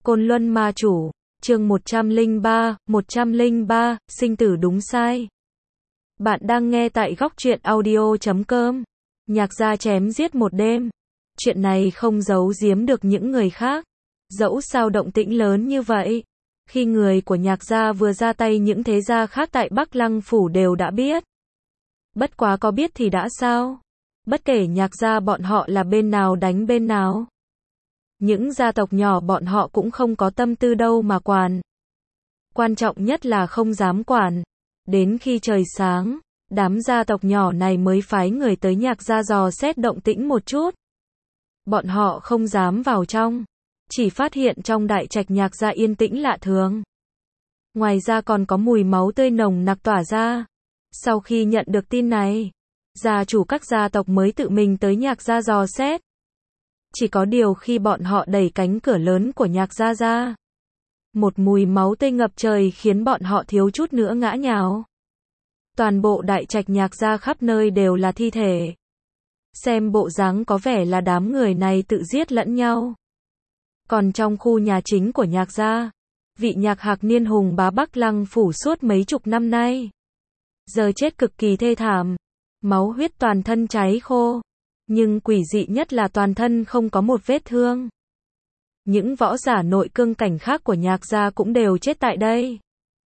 Côn Luân Ma Chủ, chương 103, sinh tử đúng sai. Bạn đang nghe tại góc truyện audio.com. Nhạc gia chém giết một đêm. Chuyện này không giấu giếm được những người khác. Dẫu sao động tĩnh lớn như vậy, khi người của nhạc gia vừa ra tay những thế gia khác tại Bắc Lăng Phủ đều đã biết. Bất quá có biết thì đã sao? Bất kể nhạc gia bọn họ là bên nào đánh bên nào. Những gia tộc nhỏ bọn họ cũng không có tâm tư đâu mà quản. Quan trọng nhất là không dám quản. Đến khi trời sáng, đám gia tộc nhỏ này mới phái người tới nhạc gia dò xét động tĩnh một chút. Bọn họ không dám vào trong, chỉ phát hiện trong đại trạch nhạc gia yên tĩnh lạ thường. Ngoài ra còn có mùi máu tươi nồng nặc tỏa ra. Sau khi nhận được tin này, gia chủ các gia tộc mới tự mình tới nhạc gia dò xét. Chỉ có điều khi bọn họ đẩy cánh cửa lớn của nhạc gia ra, một mùi máu tươi ngập trời khiến bọn họ thiếu chút nữa ngã nhào. Toàn bộ đại trạch nhạc gia khắp nơi đều là thi thể. Xem bộ dáng có vẻ là đám người này tự giết lẫn nhau. Còn trong khu nhà chính của nhạc gia, vị nhạc hạc niên hùng bá Bắc Lăng Phủ suốt mấy chục năm nay, giờ chết cực kỳ thê thảm, máu huyết toàn thân cháy khô. Nhưng quỷ dị nhất là toàn thân không có một vết thương. Những võ giả nội cương cảnh khác của nhạc gia cũng đều chết tại đây.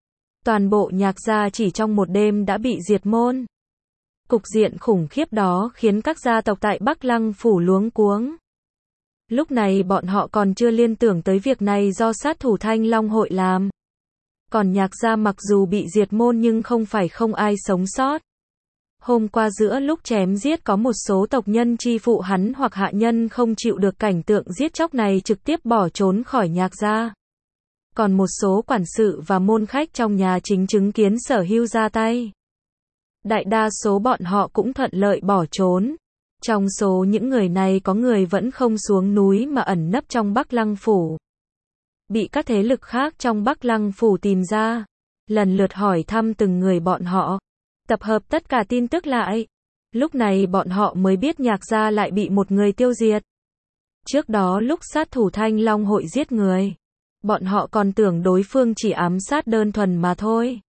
Toàn bộ nhạc gia chỉ trong một đêm đã bị diệt môn. Cục diện khủng khiếp đó khiến các gia tộc tại Bắc Lăng Phủ luống cuống. Lúc này bọn họ còn chưa liên tưởng tới việc này do sát thủ Thanh Long hội làm. Còn nhạc gia mặc dù bị diệt môn nhưng không phải không ai sống sót. Hôm qua giữa lúc chém giết có một số tộc nhân chi phụ hắn hoặc hạ nhân không chịu được cảnh tượng giết chóc này trực tiếp bỏ trốn khỏi nhạc gia. Còn một số quản sự và môn khách trong nhà chính chứng kiến Sở Hưu ra tay. Đại đa số bọn họ cũng thuận lợi bỏ trốn. Trong số những người này có người vẫn không xuống núi mà ẩn nấp trong Bắc Lăng Phủ. Bị các thế lực khác trong Bắc Lăng Phủ tìm ra, lần lượt hỏi thăm từng người bọn họ. Tập hợp tất cả tin tức lại. Lúc này bọn họ mới biết nhạc gia lại bị một người tiêu diệt. Trước đó lúc sát thủ Thanh Long hội giết người, bọn họ còn tưởng đối phương chỉ ám sát đơn thuần mà thôi.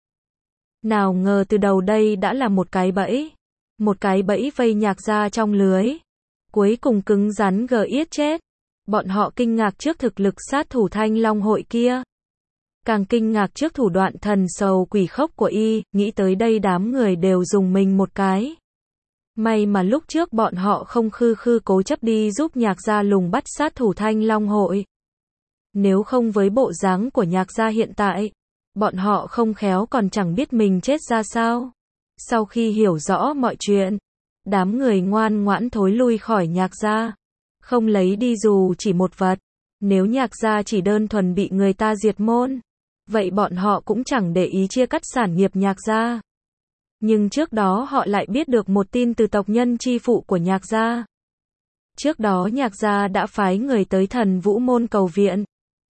Nào ngờ từ đầu đây đã là một cái bẫy. Một cái bẫy vây nhạc gia trong lưới. Cuối cùng cứng rắn yết chết. Bọn họ kinh ngạc trước thực lực sát thủ Thanh Long hội kia. Càng kinh ngạc trước thủ đoạn thần sầu quỷ khốc của y, nghĩ tới đây đám người đều dùng mình một cái. May mà lúc trước bọn họ không khư cố chấp đi giúp nhạc gia lùng bắt sát thủ Thanh Long hội. Nếu không với bộ dáng của nhạc gia hiện tại, bọn họ không khéo còn chẳng biết mình chết ra sao. Sau khi hiểu rõ mọi chuyện, đám người ngoan ngoãn thối lui khỏi nhạc gia, không lấy đi dù chỉ một vật. Nếu nhạc gia chỉ đơn thuần bị người ta diệt môn, vậy bọn họ cũng chẳng để ý chia cắt sản nghiệp nhạc gia. Nhưng trước đó họ lại biết được một tin từ tộc nhân chi phụ của nhạc gia. Trước đó nhạc gia đã phái người tới Thần Vũ Môn cầu viện.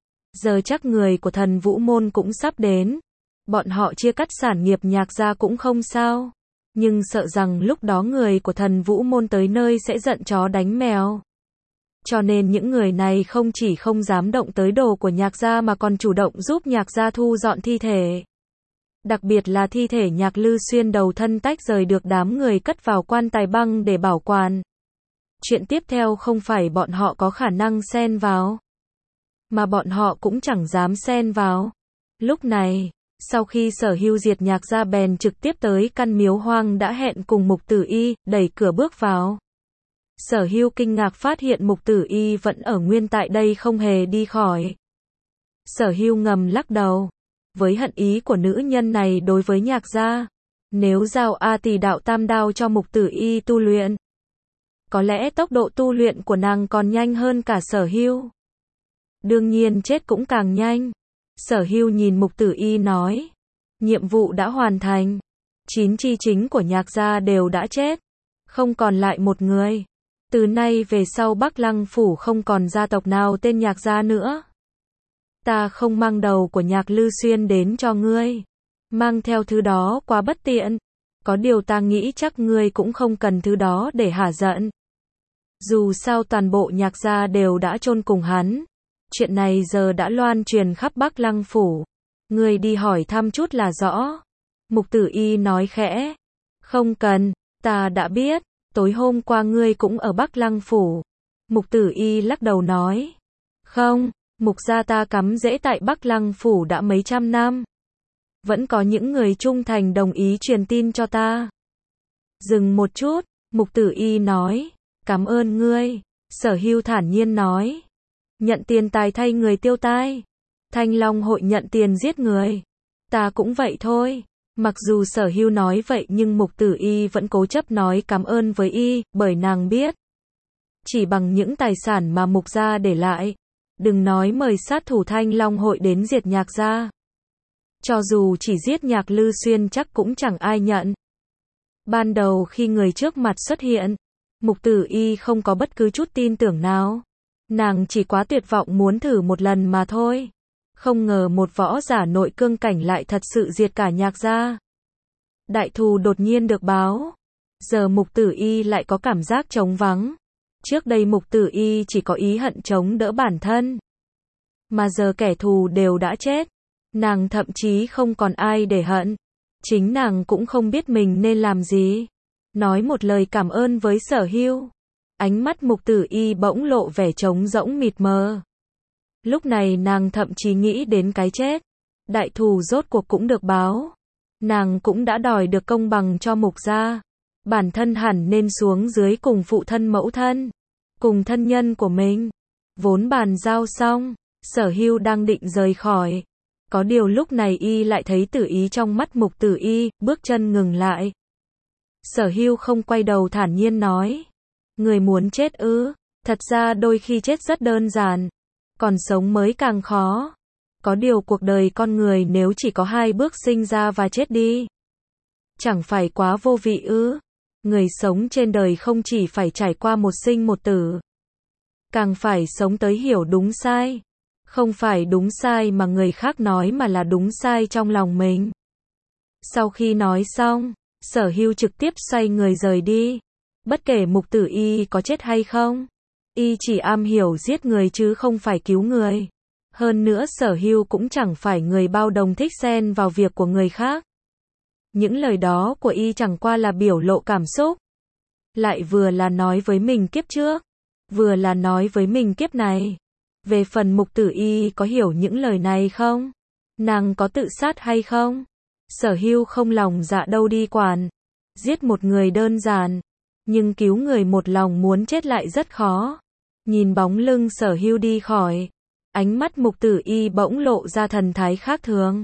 Giờ chắc người của Thần Vũ Môn cũng sắp đến. Bọn họ chia cắt sản nghiệp nhạc gia cũng không sao. Nhưng sợ rằng lúc đó người của Thần Vũ Môn tới nơi sẽ giận chó đánh mèo. Cho nên những người này không chỉ không dám động tới đồ của nhạc gia mà còn chủ động giúp nhạc gia thu dọn thi thể. Đặc biệt là thi thể Nhạc Lư Xuyên đầu thân tách rời được đám người cất vào quan tài băng để bảo quản. Chuyện tiếp theo không phải bọn họ có khả năng xen vào, mà bọn họ cũng chẳng dám xen vào. Lúc này, sau khi Sở Hưu diệt nhạc gia bèn trực tiếp tới căn miếu hoang đã hẹn cùng Mục Tử Y, đẩy cửa bước vào. Sở Hưu kinh ngạc phát hiện Mục Tử Y vẫn ở nguyên tại đây không hề đi khỏi. Sở Hưu ngầm lắc đầu. Với hận ý của nữ nhân này đối với nhạc gia, nếu giao A Tỳ đạo tam đao cho Mục Tử Y tu luyện, có lẽ tốc độ tu luyện của nàng còn nhanh hơn cả Sở Hưu. Đương nhiên chết cũng càng nhanh. Sở Hưu nhìn Mục Tử Y nói, nhiệm vụ đã hoàn thành. 9 chi chính của nhạc gia đều đã chết, không còn lại một người. Từ nay về sau Bắc Lăng Phủ không còn gia tộc nào tên nhạc gia nữa. Ta không mang đầu của Nhạc Lư Xuyên đến cho ngươi. Mang theo thứ đó quá bất tiện. Có điều ta nghĩ chắc ngươi cũng không cần thứ đó để hả giận. Dù sao toàn bộ nhạc gia đều đã chôn cùng hắn. Chuyện này giờ đã loan truyền khắp Bắc Lăng Phủ. Ngươi đi hỏi thăm chút là rõ. Mục Tử Y nói khẽ. Không cần, ta đã biết, tối hôm qua ngươi cũng ở Bắc Lăng Phủ. Mục Tử Y lắc đầu nói. Không, Mục gia ta cắm rễ tại Bắc Lăng Phủ đã mấy trăm năm. Vẫn có những người trung thành đồng ý truyền tin cho ta. Dừng một chút, Mục Tử Y nói. Cảm ơn ngươi. Sở Hưu thản nhiên nói. Nhận tiền tài thay người tiêu tai. Thanh Long hội nhận tiền giết người. Ta cũng vậy thôi. Mặc dù Sở Hưu nói vậy nhưng Mục Tử Y vẫn cố chấp nói cảm ơn với y, bởi nàng biết. Chỉ bằng những tài sản mà Mục gia để lại, đừng nói mời sát thủ Thanh Long hội đến diệt Nhạc gia. Cho dù chỉ giết Nhạc Lư Xuyên chắc cũng chẳng ai nhận. Ban đầu khi người trước mặt xuất hiện, Mục Tử Y không có bất cứ chút tin tưởng nào. Nàng chỉ quá tuyệt vọng muốn thử một lần mà thôi. Không ngờ một võ giả nội cương cảnh lại thật sự diệt cả Nhạc gia. Đại thù đột nhiên được báo. Giờ Mục Tử Y lại có cảm giác trống vắng. Trước đây Mục Tử Y chỉ có ý hận chống đỡ bản thân. Mà giờ kẻ thù đều đã chết. Nàng thậm chí không còn ai để hận. Chính nàng cũng không biết mình nên làm gì. Nói một lời cảm ơn với Sở Hưu. Ánh mắt Mục Tử Y bỗng lộ vẻ trống rỗng mịt mờ. Lúc này nàng thậm chí nghĩ đến cái chết. Đại thù rốt cuộc cũng được báo. Nàng cũng đã đòi được công bằng cho Mục gia. Bản thân hẳn nên xuống dưới cùng phụ thân mẫu thân. Cùng thân nhân của mình. Vốn bàn giao xong, Sở Hưu đang định rời khỏi. Có điều lúc này y lại thấy tử ý trong mắt Mục Tử Y, bước chân ngừng lại. Sở Hưu không quay đầu thản nhiên nói. Người muốn chết ư? Thật ra đôi khi chết rất đơn giản. Còn sống mới càng khó. Có điều cuộc đời con người nếu chỉ có hai bước sinh ra và chết đi. Chẳng phải quá vô vị ư? Người sống trên đời không chỉ phải trải qua một sinh một tử. Càng phải sống tới hiểu đúng sai. Không phải đúng sai mà người khác nói mà là đúng sai trong lòng mình. Sau khi nói xong, Sở Hưu trực tiếp xoay người rời đi. Bất kể Mục Tử Y có chết hay không, y chỉ am hiểu giết người chứ không phải cứu người. Hơn nữa Sở Hưu cũng chẳng phải người bao đồng thích xen vào việc của người khác. Những lời đó của y chẳng qua là biểu lộ cảm xúc. Lại vừa là nói với mình kiếp trước, vừa là nói với mình kiếp này. Về phần Mục Tử Y có hiểu những lời này không? Nàng có tự sát hay không? Sở Hưu không lòng dạ đâu đi quản. Giết một người đơn giản, nhưng cứu người một lòng muốn chết lại rất khó. Nhìn bóng lưng Sở Hưu đi khỏi, ánh mắt Mục Tử Y bỗng lộ ra thần thái khác thường.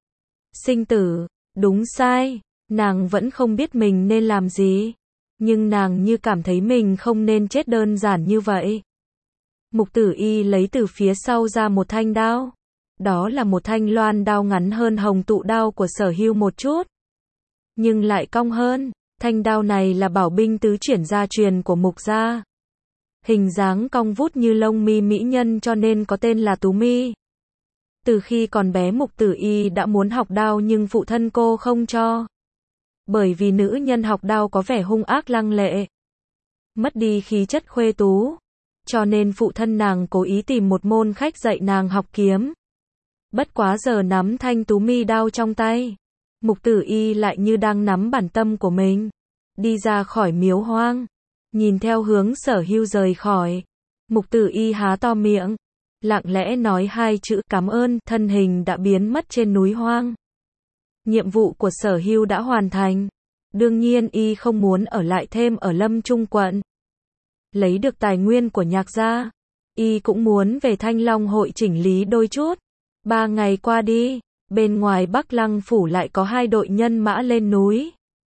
Sinh tử, đúng sai, nàng vẫn không biết mình nên làm gì. Nhưng nàng như cảm thấy mình không nên chết đơn giản như vậy. Mục Tử Y lấy từ phía sau ra một thanh đao. Đó là một thanh loan đao ngắn hơn hồng tụ đao của Sở Hưu một chút. Nhưng lại cong hơn. Thanh đao này là bảo binh tứ chuyển gia truyền của Mục gia. Hình dáng cong vút như lông mi mỹ nhân cho nên có tên là Tú Mi. Từ khi còn bé Mục Tử Y đã muốn học đao nhưng phụ thân cô không cho. Bởi vì nữ nhân học đao có vẻ hung ác lăng lệ. Mất đi khí chất khuê tú. Cho nên phụ thân nàng cố ý tìm một môn khách dạy nàng học kiếm. Bất quá giờ nắm thanh Tú Mi đao trong tay, Mục Tử Y lại như đang nắm bản tâm của mình. Đi ra khỏi miếu hoang, nhìn theo hướng Sở Hưu rời khỏi. Mục Tử Y há to miệng, lặng lẽ nói hai chữ cảm ơn, thân hình đã biến mất trên núi hoang. Nhiệm vụ của Sở Hưu đã hoàn thành. Đương nhiên y không muốn ở lại thêm ở Lâm Trung quận. Lấy được tài nguyên của Nhạc gia, y cũng muốn về Thanh Long hội chỉnh lý đôi chút. 3 ngày qua đi, bên ngoài Bắc Lăng phủ lại có 2 đội nhân mã lên núi.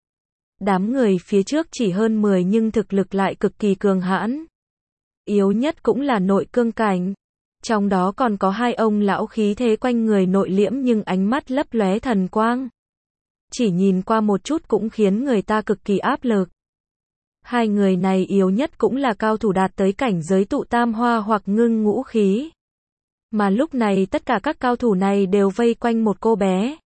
Đám người phía trước chỉ hơn 10 nhưng thực lực lại cực kỳ cường hãn. Yếu nhất cũng là nội cương cảnh. Trong đó còn có 2 ông lão khí thế quanh người nội liễm nhưng ánh mắt lấp lóe thần quang. Chỉ nhìn qua một chút cũng khiến người ta cực kỳ áp lực. 2 người này yếu nhất cũng là cao thủ đạt tới cảnh giới tụ tam hoa hoặc ngưng ngũ khí. Mà lúc này tất cả các cao thủ này đều vây quanh một cô bé.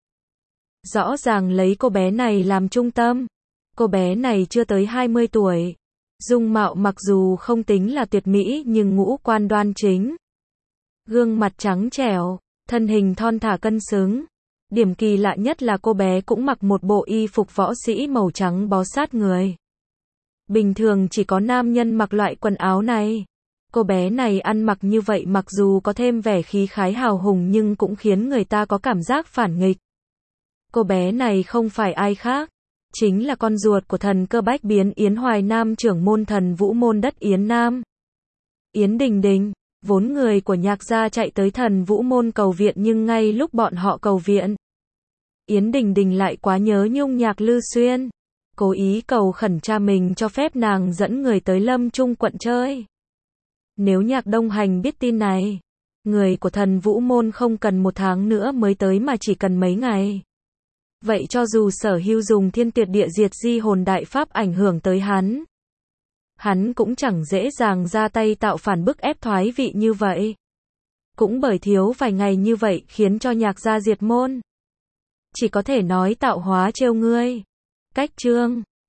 Rõ ràng lấy cô bé này làm trung tâm. Cô bé này chưa tới 20 tuổi. Dung mạo mặc dù không tính là tuyệt mỹ nhưng ngũ quan đoan chính. Gương mặt trắng trẻo, thân hình thon thả cân xứng. Điểm kỳ lạ nhất là cô bé cũng mặc một bộ y phục võ sĩ màu trắng bó sát người. Bình thường chỉ có nam nhân mặc loại quần áo này. Cô bé này ăn mặc như vậy mặc dù có thêm vẻ khí khái hào hùng nhưng cũng khiến người ta có cảm giác phản nghịch. Cô bé này không phải ai khác, chính là con ruột của thần cơ bách biến Yến Hoài Nam, trưởng môn thần vũ môn đất Yến Nam. Yến Đình Đình, vốn người của Nhạc gia chạy tới thần vũ môn cầu viện nhưng ngay lúc bọn họ cầu viện, Yến Đình Đình lại quá nhớ nhung Nhạc Lư Xuyên, cố ý cầu khẩn cha mình cho phép nàng dẫn người tới Lâm Trung quận chơi. Nếu Nhạc Đông Hành biết tin này, người của thần vũ môn không cần 1 tháng nữa mới tới mà chỉ cần mấy ngày. Vậy cho dù Sở Hưu dùng thiên tuyệt địa diệt di hồn đại pháp ảnh hưởng tới hắn cũng chẳng dễ dàng ra tay tạo phản bức ép thoái vị như vậy. Cũng bởi thiếu vài ngày như vậy khiến cho Nhạc gia diệt môn. Chỉ có thể nói tạo hóa trêu ngươi. Cách chương